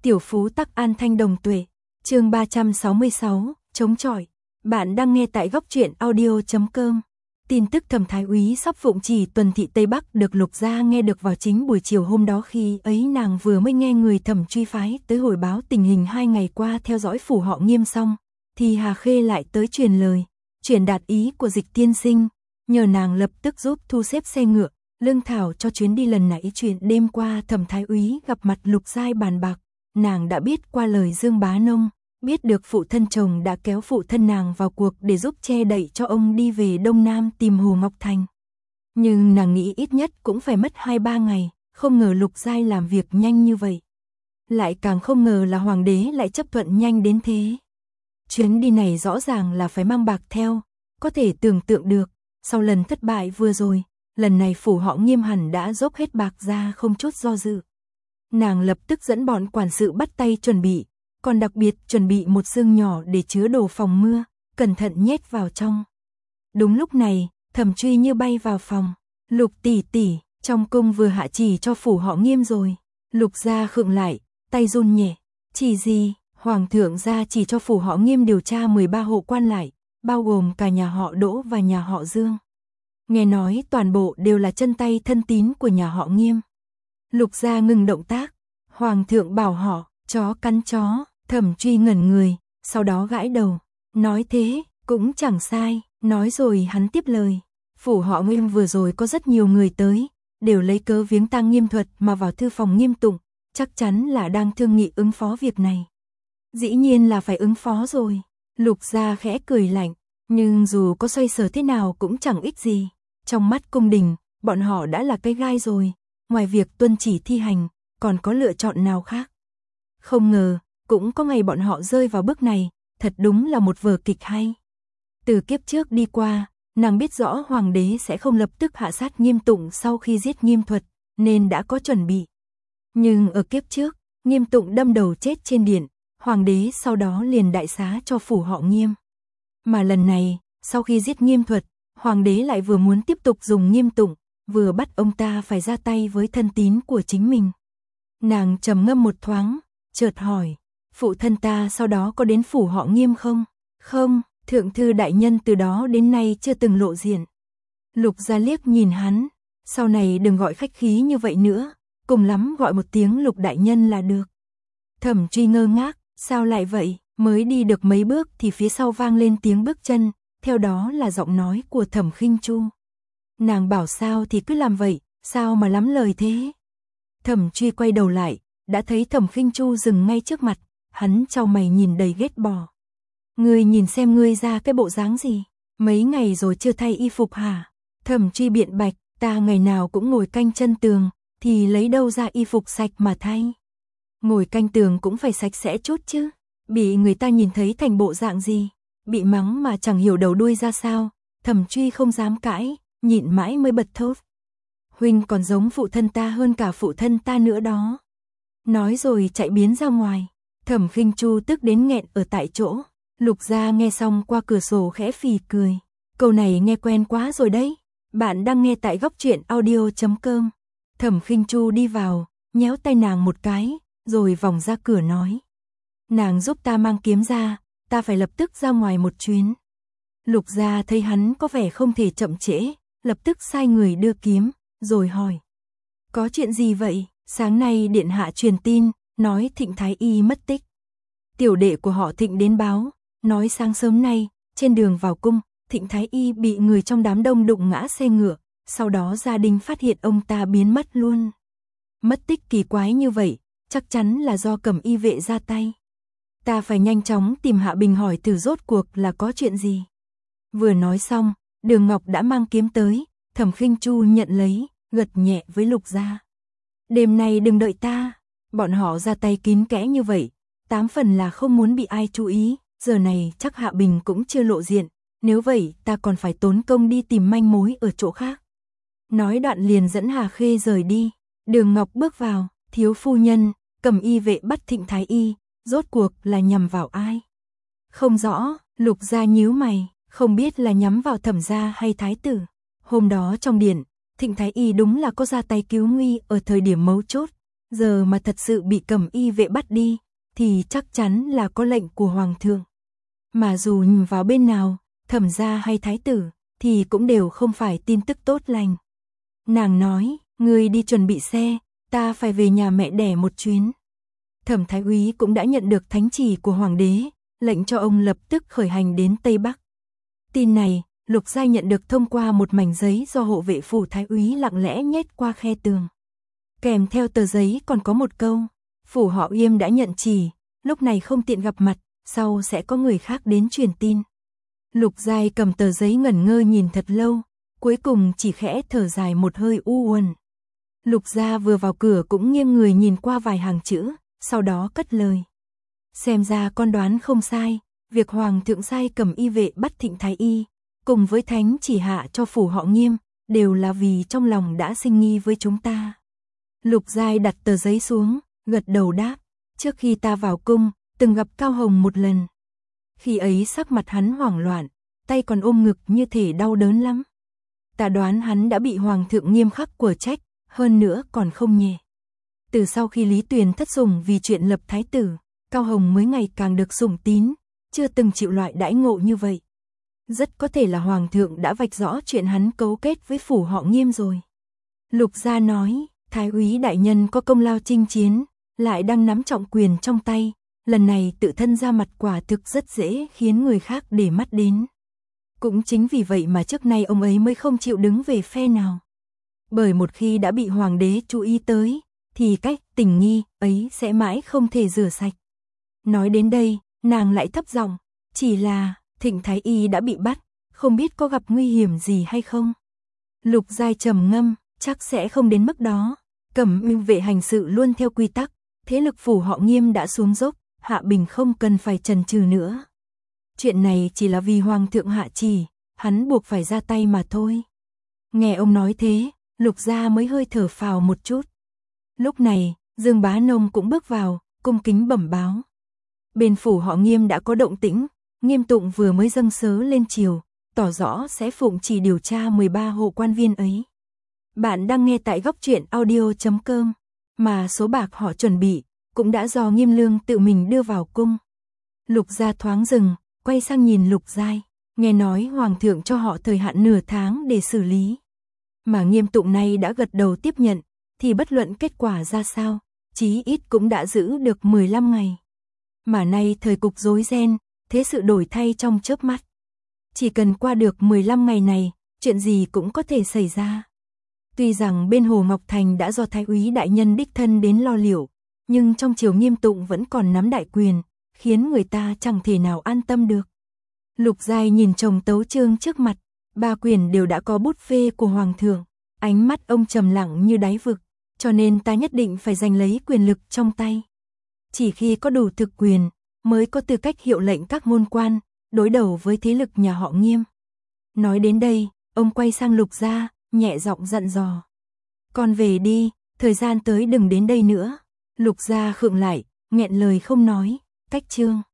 Tiểu phú tắc an thanh đồng tuệ. Chương 366, chống chọi. Bạn đang nghe tại góc truyện audio.com. Tin tức Thẩm Thái Úy sắp phụng chỉ tuần thị Tây Bắc được Lục Gia nghe được vào chính buổi chiều hôm đó, khi ấy nàng vừa mới nghe người Thẩm Truy phái tới hồi báo tình hình 2 ngày qua theo dõi phủ họ Nghiêm xong, thì Hà Khê lại tới truyền lời, truyền đạt ý của Dịch tiên sinh, nhờ nàng lập tức giúp thu xếp xe ngựa, lương thảo cho chuyến đi lần nãy. Chuyện đêm qua Thẩm Thái Úy gặp mặt Lục Giai bàn bạc, nàng đã biết qua lời Dương Bá Nông, biết được phụ thân chồng đã kéo phụ thân nàng vào cuộc để giúp che đậy cho ông đi về Đông Nam tìm Hồ Ngọc Thành. Nhưng nàng nghĩ ít nhất cũng phải mất 2-3 ngày, không ngờ Lục Giai làm việc nhanh như vậy. Lại càng không ngờ là hoàng đế lại chấp thuận nhanh đến thế. Chuyến đi này rõ ràng là phải mang bạc theo, có thể tưởng tượng được, sau lần thất bại vừa rồi, lần này phủ họ Nghiêm hẳn đã dốc hết bạc ra không chút do dự. Nàng lập tức dẫn bọn quản sự bắt tay chuẩn bị, còn đặc biệt chuẩn bị một xương nhỏ để chứa đồ phòng mưa, cẩn thận nhét vào trong. Đúng lúc này, Thẩm Truy như bay vào phòng. Lục tỷ tỷ, trong cung vừa hạ chỉ cho phủ họ Nghiêm rồi. Lục gia khựng lại, tay run nhẹ. Chỉ gì? Hoàng thượng gia chỉ cho phủ họ Nghiêm điều tra 13 hộ quan lại, bao gồm cả nhà họ Đỗ và nhà họ Dương. Nghe nói toàn bộ đều là chân tay thân tín của nhà họ Nghiêm. Lục gia ngừng động tác. Hoàng thượng bảo họ chó cắn chó. Thẩm Truy ngẩn người, sau đó gãi đầu. Nói thế, cũng chẳng sai. Nói rồi hắn tiếp lời. Phủ họ Nghiêm vừa rồi có rất nhiều người tới, đều lấy cớ viếng tang Nghiêm Thuật mà vào thư phòng Nghiêm Tụng, chắc chắn là đang thương nghị ứng phó việc này. Dĩ nhiên là phải ứng phó rồi. Lục gia khẽ cười lạnh, nhưng dù có xoay sở thế nào cũng chẳng ích gì. Trong mắt cung đình, bọn họ đã là cái gai rồi, ngoài việc tuân chỉ thi hành, còn có lựa chọn nào khác. Không ngờ, cũng có ngày bọn họ rơi vào bước này, thật đúng là một vở kịch hay. Từ kiếp trước đi qua, nàng biết rõ hoàng đế sẽ không lập tức hạ sát Nghiêm Tụng sau khi giết Nghiêm Thuật, nên đã có chuẩn bị. Nhưng ở kiếp trước, Nghiêm Tụng đâm đầu chết trên điện, hoàng đế sau đó liền đại xá cho phủ họ Nghiêm. Mà lần này, sau khi giết Nghiêm Thuật, hoàng đế lại vừa muốn tiếp tục dùng Nghiêm Tụng, vừa bắt ông ta phải ra tay với thân tín của chính mình. Nàng trầm ngâm một thoáng, chợt hỏi, phụ thân ta sau đó có đến phủ họ Nghiêm không? Không, thượng thư đại nhân từ đó đến nay chưa từng lộ diện. Lục gia liếc nhìn hắn, sau này đừng gọi khách khí như vậy nữa, cùng lắm gọi một tiếng Lục đại nhân là được. Thẩm Truy ngơ ngác, sao lại vậy? Mới đi được mấy bước thì phía sau vang lên tiếng bước chân, theo đó là giọng nói của Thẩm Khinh Chu. Nàng bảo sao thì cứ làm vậy, sao mà lắm lời thế? Thẩm Truy quay đầu lại, đã thấy Thẩm Khinh Chu dừng ngay trước mặt, hắn chau mày nhìn đầy ghét bỏ. Ngươi nhìn xem ngươi ra cái bộ dáng gì, mấy ngày rồi chưa thay y phục hả? Thẩm Truy biện bạch, ta ngày nào cũng ngồi canh chân tường, thì lấy đâu ra y phục sạch mà thay? Ngồi canh tường cũng phải sạch sẽ chút chứ, bị người ta nhìn thấy thành bộ dạng gì, bị mắng mà chẳng hiểu đầu đuôi ra sao. Thẩm Truy không dám cãi, nhịn mãi mới bật thốt. Huynh còn giống phụ thân ta hơn cả phụ thân ta nữa đó. Nói rồi chạy biến ra ngoài. Thẩm Khinh Chu tức đến nghẹn ở tại chỗ. Lục gia nghe xong qua cửa sổ khẽ phì cười. Câu này nghe quen quá rồi đấy. Bạn đang nghe tại góc truyện audio.com. Thẩm Khinh Chu đi vào, nhéo tay nàng một cái, rồi vòng ra cửa nói. Nàng giúp ta mang kiếm ra, ta phải lập tức ra ngoài một chuyến. Lục gia thấy hắn có vẻ không thể chậm trễ, lập tức sai người đưa kiếm, rồi hỏi. Có chuyện gì vậy? Sáng nay điện hạ truyền tin, nói Thịnh Thái Y mất tích. Tiểu đệ của họ Thịnh đến báo, nói sáng sớm nay, trên đường vào cung, Thịnh Thái Y bị người trong đám đông đụng ngã xe ngựa, sau đó gia đình phát hiện ông ta biến mất luôn. Mất tích kỳ quái như vậy, chắc chắn là do Cẩm Y vệ ra tay. Ta phải nhanh chóng tìm Hạ Bình hỏi thử rốt cuộc là có chuyện gì. Vừa nói xong, Đường Ngọc đã mang kiếm tới, Thẩm Khinh Chu nhận lấy, gật nhẹ với Lục gia. Đêm nay đừng đợi ta, bọn họ ra tay kín kẽ như vậy, 8 phần là không muốn bị ai chú ý, giờ này chắc Hạ Bình cũng chưa lộ diện, nếu vậy ta còn phải tốn công đi tìm manh mối ở chỗ khác. Nói đoạn liền dẫn Hà Khê rời đi. Đường Ngọc bước vào, thiếu phu nhân, Cẩm Y vệ bắt Thịnh Thái Y, rốt cuộc là nhằm vào ai? Không rõ. Lục gia nhíu mày, không biết là nhắm vào Thẩm gia hay thái tử. Hôm đó trong điện, Thịnh Thái Y đúng là có ra tay cứu nguy ở thời điểm mấu chốt, Giờ mà thật sự bị Cẩm Y vệ bắt đi, thì chắc chắn là có lệnh của Hoàng thượng. Mà dù nhìn vào bên nào, Thẩm gia hay thái tử, thì cũng đều không phải tin tức tốt lành. Nàng nói, ngươi đi chuẩn bị xe, ta phải về nhà mẹ đẻ một chuyến. Thẩm thái úy cũng đã nhận được thánh chỉ của hoàng đế, lệnh cho ông lập tức khởi hành đến Tây Bắc. Tin này, Lục Giai nhận được thông qua một mảnh giấy do hộ vệ phủ thái úy lặng lẽ nhét qua khe tường. Kèm theo tờ giấy còn có một câu, phủ họ Yêm đã nhận chỉ, lúc này không tiện gặp mặt, sau sẽ có người khác đến truyền tin. Lục Giai cầm tờ giấy ngẩn ngơ nhìn thật lâu, cuối cùng chỉ khẽ thở dài một hơi u uẩn. Lục gia vừa vào cửa cũng nghiêng người nhìn qua vài hàng chữ, sau đó cất lời. Xem ra con đoán không sai, việc Hoàng thượng sai Cẩm Y vệ bắt Thịnh Thái Y, cùng với thánh chỉ hạ cho phủ họ Nghiêm, đều là vì trong lòng đã sinh nghi với chúng ta. Lục Giai đặt tờ giấy xuống, gật đầu đáp, trước khi ta vào cung, từng gặp Cao Hồng một lần. Khi ấy sắc mặt hắn hoảng loạn, tay còn ôm ngực như thể đau đớn lắm. Ta đoán hắn đã bị Hoàng thượng nghiêm khắc của trách, hơn nữa còn không nhẹ. Từ sau khi Lý Tuyền thất sủng vì chuyện lập thái tử, Cao Hồng mới ngày càng được sủng tín, chưa từng chịu loại đãi ngộ như vậy. Rất có thể là Hoàng thượng đã vạch rõ chuyện hắn cấu kết với phủ họ Nghiêm rồi. Lục gia nói, Thái úy đại nhân có công lao chinh chiến, lại đang nắm trọng quyền trong tay, lần này tự thân ra mặt quả thực rất dễ khiến người khác để mắt đến. Cũng chính vì vậy mà trước nay ông ấy mới không chịu đứng về phe nào. Bởi một khi đã bị hoàng đế chú ý tới, thì cách tình nghi ấy sẽ mãi không thể rửa sạch. Nói đến đây, nàng lại thấp giọng, chỉ là Thịnh Thái Y đã bị bắt, không biết có gặp nguy hiểm gì hay không. Lục Giai trầm ngâm, chắc sẽ không đến mức đó. Cẩm Y vệ hành sự luôn theo quy tắc, thế lực phủ họ Nghiêm đã xuống dốc, Hạ Bình không cần phải chần chừ nữa. Chuyện này chỉ là vì Hoàng thượng hạ chỉ, hắn buộc phải ra tay mà thôi. Nghe ông nói thế, Lục gia mới hơi thở phào một chút. Lúc này, Dương Bá Nông cũng bước vào, cung kính bẩm báo. Bên phủ họ Nghiêm đã có động tĩnh, Nghiêm Tụng vừa mới dâng sớ lên triều, tỏ rõ sẽ phụng chỉ điều tra 13 hộ quan viên ấy. Bạn đang nghe tại góc truyện audio.com, mà số bạc họ chuẩn bị, cũng đã do Nghiêm Lương tự mình đưa vào cung. Lục gia thoáng dừng, quay sang nhìn Lục Giai, nghe nói Hoàng thượng cho họ thời hạn nửa tháng để xử lý. Mà Nghiêm Tụng này đã gật đầu tiếp nhận, thì bất luận kết quả ra sao, chí ít cũng đã giữ được 15 ngày. Mà nay thời cục rối ren, thế sự đổi thay trong chớp mắt. Chỉ cần qua được 15 ngày này, chuyện gì cũng có thể xảy ra. Tuy rằng bên Hồ Ngọc Thành đã do Thái úy đại nhân đích thân đến lo liệu, nhưng trong triều Nghiêm Tụng vẫn còn nắm đại quyền, khiến người ta chẳng thể nào an tâm được. Lục Giai nhìn chồng tấu chương trước mặt, ba quyền đều đã có bút phê của Hoàng thượng, ánh mắt ông trầm lặng như đáy vực, cho nên ta nhất định phải giành lấy quyền lực trong tay. Chỉ khi có đủ thực quyền, mới có tư cách hiệu lệnh các môn quan, đối đầu với thế lực nhà họ Nghiêm. Nói đến đây, ông quay sang Lục gia, nhẹ giọng dặn dò. Con về đi, thời gian tới đừng đến đây nữa. Lục gia khựng lại, nghẹn lời không nói, cách chương.